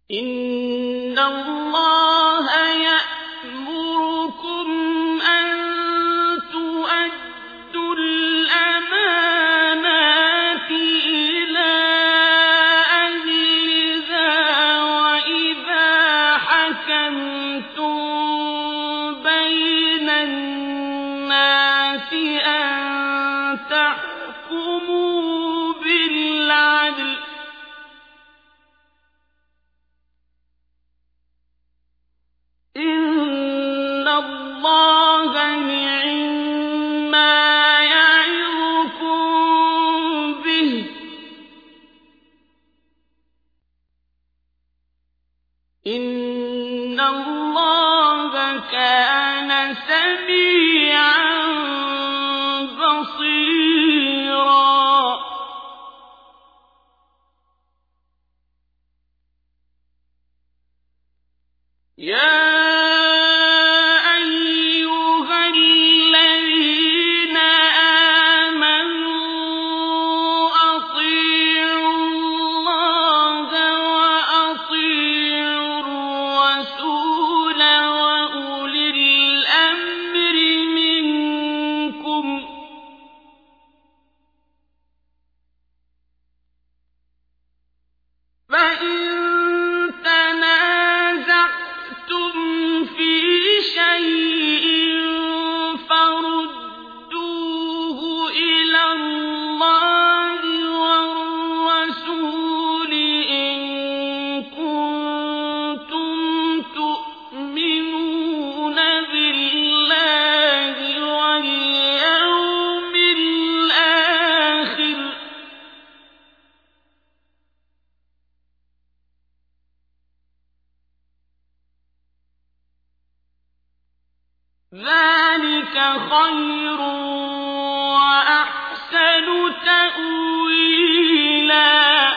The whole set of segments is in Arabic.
إن الله يأمركم أن تؤدوا الأمانات إلى أهلها وإذا حكمتم بين الناس أن تحكموا بالعدل إن الله نعما يعظكم به إن الله كان سميعا بصيرا يا ذلك خير وأحسن تأويلا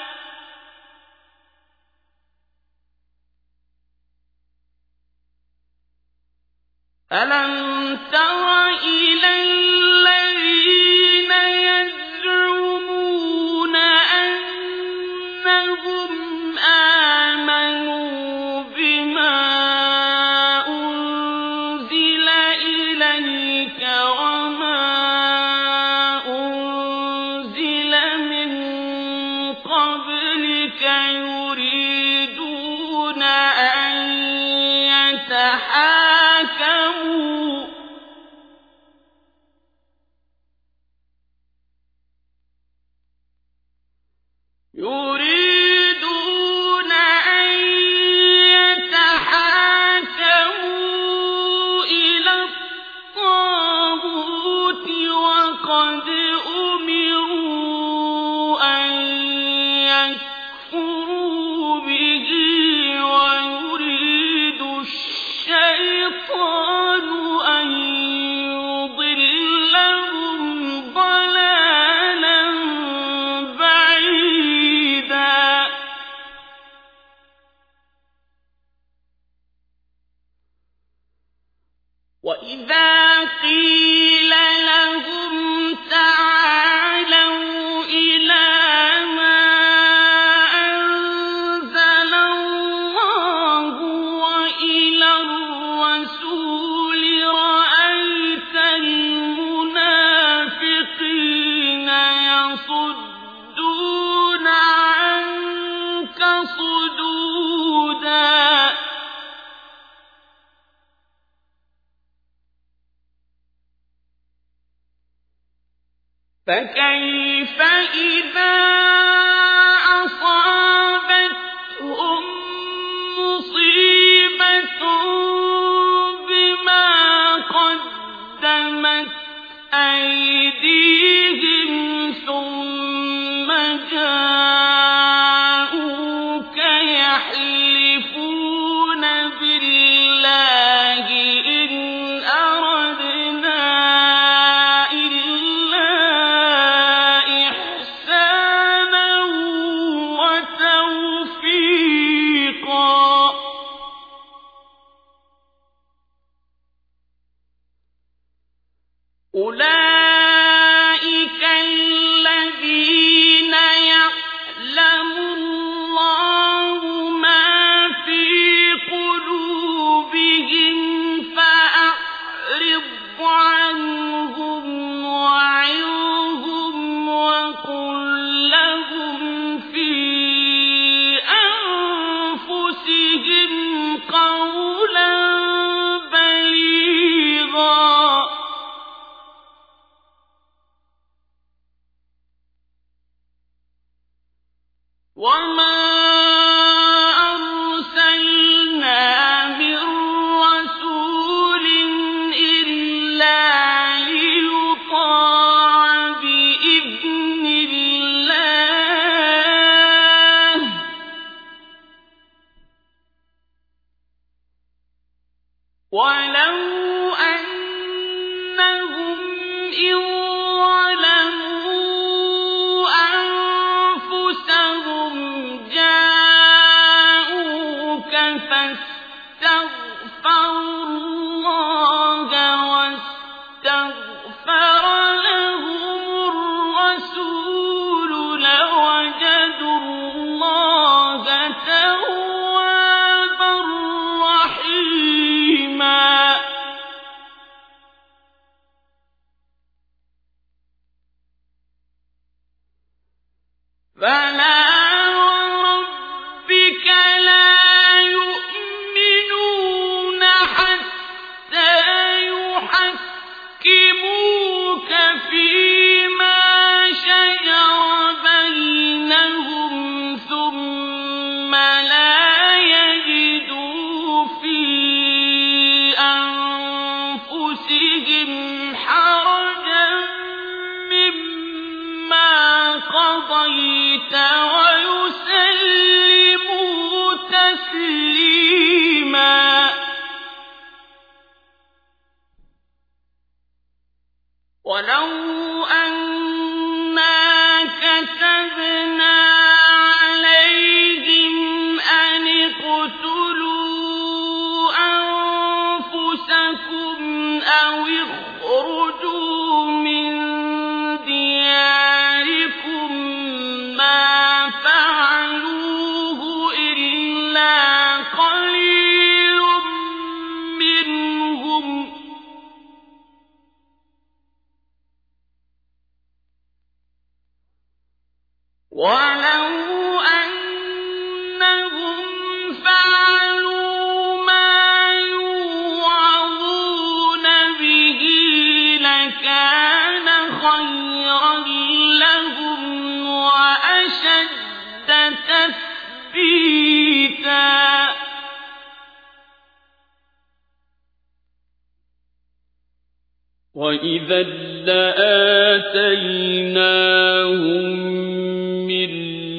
ألم تر إلى الذين يزعمون أنهم آمنوا بما أنزل إليك وما أنزل من قبلك يريدون أن يتحاكموا إلى الطاغوت وقد أمروا أن يكفروا به ويريد الشيطان أن يضلهم ضلالا بعيدا وإذا قيل لهم تعالوا إلى ما أنزل الله وإلى الرسول رأيت المنافقين يصدون عنك صدودا فكيف إذا أصابتهم مصيبة بما قدمت أيديهم ثم جاءوك يحلفون بالله إن أردنا إلا إحسانا ولو أنهم إذ ظلموا أنفسهم جاءوك فاستغفروا الله واستغفر لهم الرسول لوجدوا الله توابا رحيما. فلا وربك لا يؤمنون حتى يحكموك فيما شجر بينهم ثم لا يجدوا في أنفسهم حرجا مما قضيت ويسلموا تسليما. ولو أنا كتبنا عليهم أن اقتلوا أنفسكم أو اخرجوا من دياركم ما فعلوه إلا قليل منهم ولو أنهم فعلوا ما يوعظون به لكان خيرا لهم وأشد تثبيتا. وإذا لآتيناهم من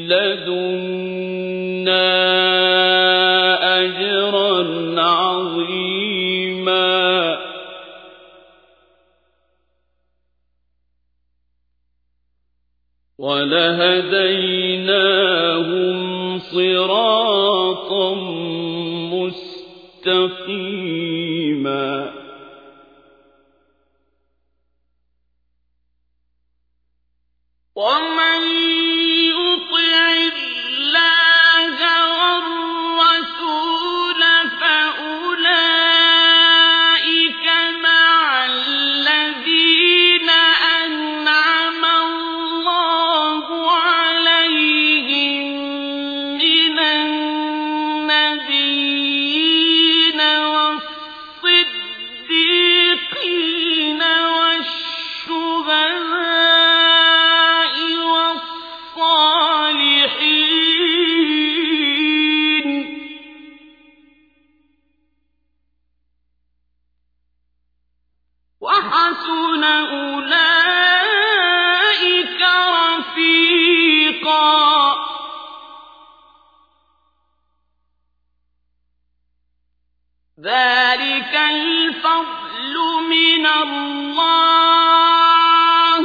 لدنا أجرا عظيما. ولهديناهم صراطا مستقيما. ومن يطع الله والرسول فأولئك مع الذين أنعم الله عليهم من النبيين والصديقين والشهداء والصالحين وحسن أولئك رفيقا. ذلك الفضل من الله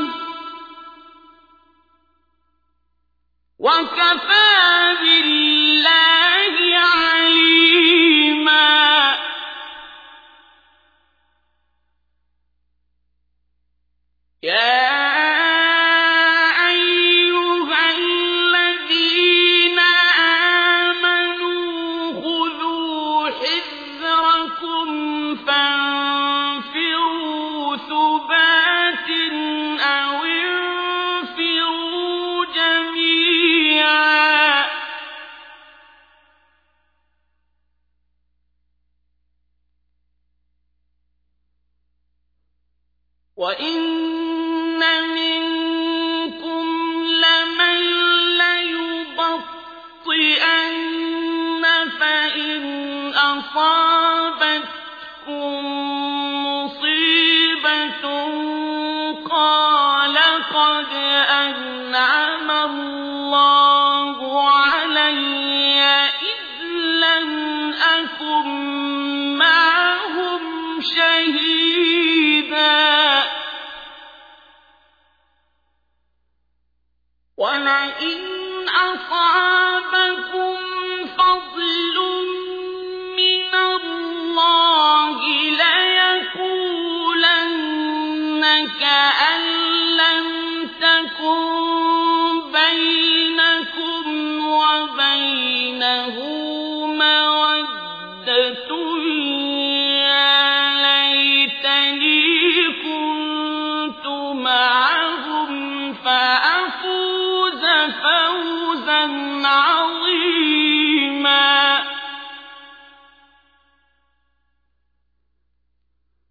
وكفى بالله عليما. يا أيها الذين آمنوا خذوا حذركم فانفروا ثبات أو انفروا جميعا. وإن منكم لمن ليبطئن فإن أصابتكم مصيبة قال قد أنعم الله علي إذ لم أكن معهم يا ليتني كنت معهم فأفوز فوزا